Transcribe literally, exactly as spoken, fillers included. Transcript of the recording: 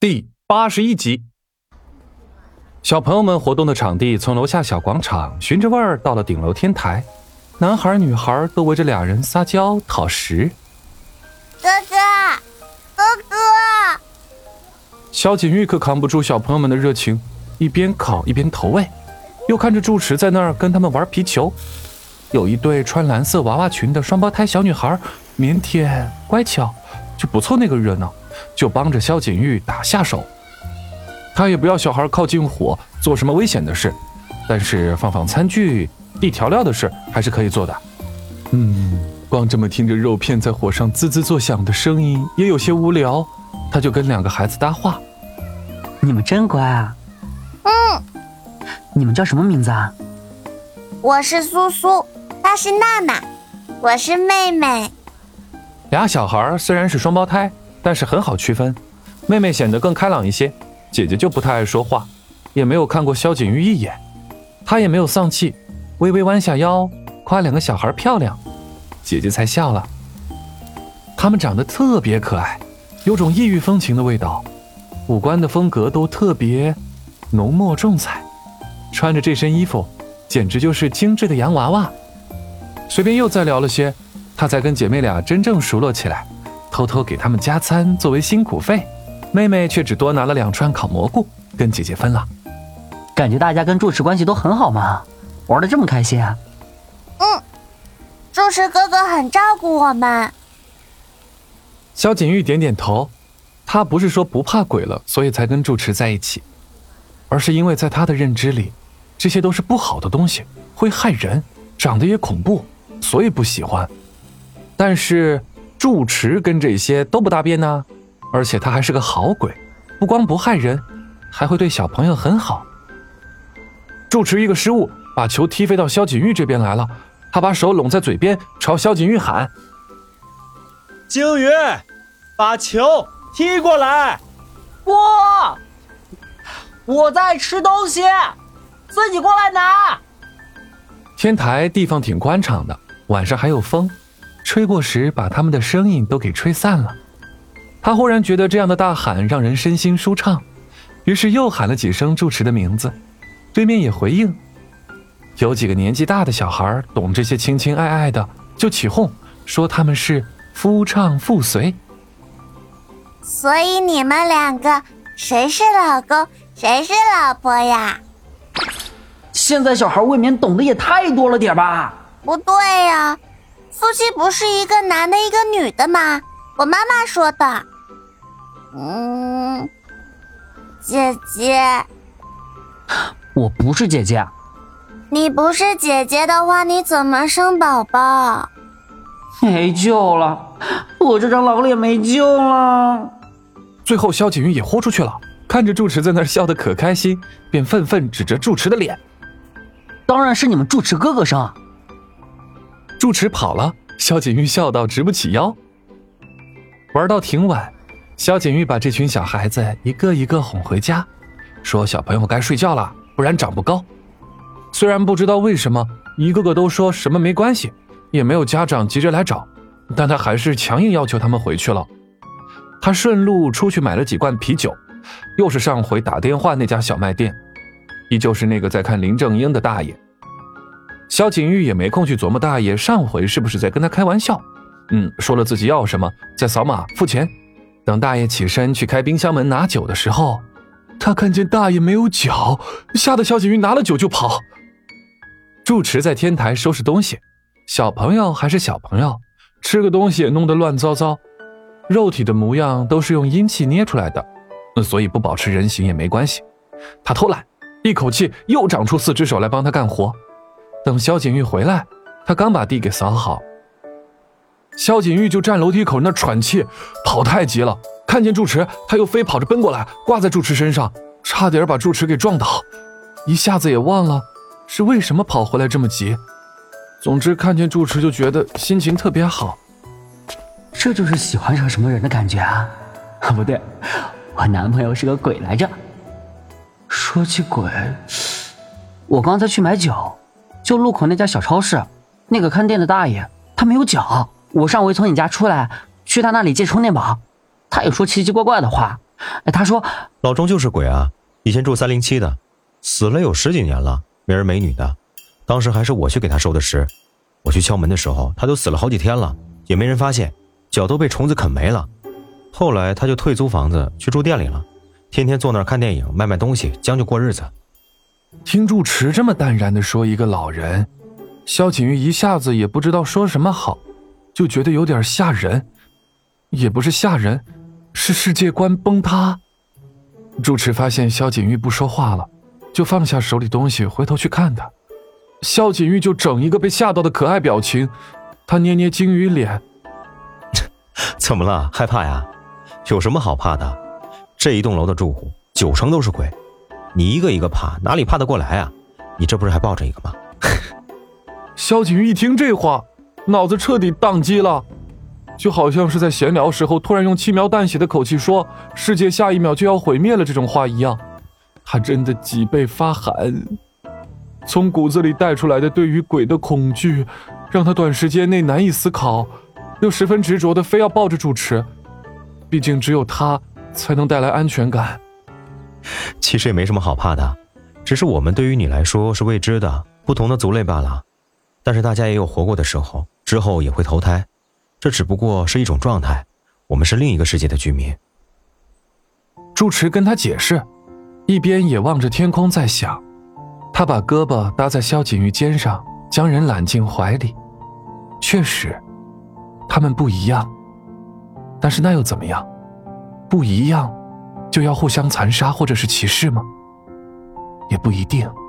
第八十一集。小朋友们活动的场地从楼下小广场循着味儿到了顶楼天台，男孩女孩都围着俩人撒娇讨食。 哥哥，哥哥！ 萧景玉可扛不住小朋友们的热情，一边烤一边投喂，又看着住持在那儿跟他们玩皮球。有一对穿蓝色娃娃裙的双胞胎小女孩，腼腆乖巧，就不凑那个热闹，就帮着萧景玉打下手。他也不要小孩靠近火做什么危险的事，但是放放餐具递调料的事还是可以做的。嗯，光这么听着肉片在火上滋滋作响的声音也有些无聊，他就跟两个孩子搭话。 你们真乖啊。 嗯。 你们叫什么名字啊？ 我是苏苏，她是娜娜，我是妹妹。 俩小孩虽然是双胞胎，但是很好区分，妹妹显得更开朗一些，姐姐就不太爱说话，也没有看过萧景玉一眼。她也没有丧气，微微弯下腰夸两个小孩漂亮，姐姐才笑了。他们长得特别可爱，有种异域风情的味道，五官的风格都特别浓墨重彩，穿着这身衣服简直就是精致的洋娃娃。随便又再聊了些，她才跟姐妹俩真正熟络起来，偷偷给他们加餐作为辛苦费。妹妹却只多拿了两串烤蘑菇跟姐姐分了。 感觉大家跟住持关系都很好嘛，玩得这么开心啊。 嗯，住持哥哥很照顾我们。 萧景玉点点头，他不是说不怕鬼了所以才跟住持在一起，而是因为在他的认知里，这些都是不好的东西，会害人，长得也恐怖，所以不喜欢。但是住持跟这些都不搭边呢，而且他还是个好鬼，不光不害人，还会对小朋友很好。住持一个失误，把球踢飞到萧景玉这边来了，他把手拢在嘴边，朝萧景玉喊： 景宇，把球踢过来。 不，我在吃东西，自己过来拿。 天台地方挺宽敞的，晚上还有风，吹过时把他们的声音都给吹散了。他忽然觉得这样的大喊让人身心舒畅，于是又喊了几声住持的名字，对面也回应。有几个年纪大的小孩懂这些亲亲爱爱的，就起哄说他们是夫唱妇随。 所以你们两个谁是老公谁是老婆呀？ 现在小孩未免懂得也太多了点吧？ 不对呀，夫妻不是一个男的一个女的吗？我妈妈说的。嗯，姐姐。 我不是姐姐。 你不是姐姐的话，你怎么生宝宝？ 没救了，我这张老脸没救了。 最后萧景玉也豁出去了，看着住持在那儿笑得可开心，便愤愤指着住持的脸： 当然是你们住持哥哥生。 住持跑了，萧景玉笑到直不起腰。玩到挺晚，萧景玉把这群小孩子一个一个哄回家，说小朋友该睡觉了，不然长不高。虽然不知道为什么一个个都说什么没关系，也没有家长急着来找，但他还是强硬要求他们回去了。他顺路出去买了几罐啤酒，又是上回打电话那家小卖店，依旧是那个在看林正英的大爷。萧景玉也没空去琢磨大爷上回是不是在跟他开玩笑，嗯，说了自己要什么，再扫码付钱。等大爷起身去开冰箱门拿酒的时候，他看见大爷没有酒，吓得萧景玉拿了酒就跑。住持在天台收拾东西，小朋友还是小朋友，吃个东西也弄得乱糟糟，肉体的模样都是用阴气捏出来的，所以不保持人形也没关系。他偷懒，一口气又长出四只手来帮他干活。等萧景玉回来，他刚把地给扫好，萧景玉就站楼梯口那喘气，跑太急了，看见住持他又飞跑着奔过来，挂在住持身上，差点把住持给撞倒，一下子也忘了是为什么跑回来这么急。总之看见住持就觉得心情特别好。 这就是喜欢上什么人的感觉啊？啊，不对，我男朋友是个鬼来着。说起鬼，我刚才去买酒，就路口那家小超市，那个看店的大爷他没有脚，我上回从你家出来去他那里借充电宝，他也说奇奇怪怪的话， 哎，他说老钟就是鬼啊，以前住三零七的，死了有十几年了，没儿没女的，当时还是我去给他收的尸。我去敲门的时候，他都死了好几天了，也没人发现，脚都被虫子啃没了。后来他就退租房子去住店里了，天天坐那儿看电影，卖卖东西，将就过日子。 听住持这么淡然地说一个老人，萧景玉一下子也不知道说什么好，就觉得有点吓人，也不是吓人，是世界观崩塌。住持发现萧景玉不说话了，就放下手里东西回头去看他。萧景玉就整一个被吓到的可爱表情，他捏捏金鱼脸。 怎么了？害怕呀？有什么好怕的？这一栋楼的住户九成都是鬼，你一个一个怕，哪里怕得过来啊？你这不是还抱着一个吗？ 萧景玉一听这话，脑子彻底宕机了，就好像是在闲聊时候突然用轻描淡写的口气说世界下一秒就要毁灭了这种话一样。他真的脊背发寒，从骨子里带出来的对于鬼的恐惧，让他短时间内难以思考，又十分执着的非要抱着住持，毕竟只有他才能带来安全感。 其实也没什么好怕的，只是我们对于你来说是未知的，不同的族类罢了。但是大家也有活过的时候，之后也会投胎，这只不过是一种状态，我们是另一个世界的居民。 住持跟他解释，一边也望着天空在想。他把胳膊搭在萧景玉肩上，将人揽进怀里。确实，他们不一样，但是那又怎么样？不一样就要互相残杀或者是歧视吗？也不一定。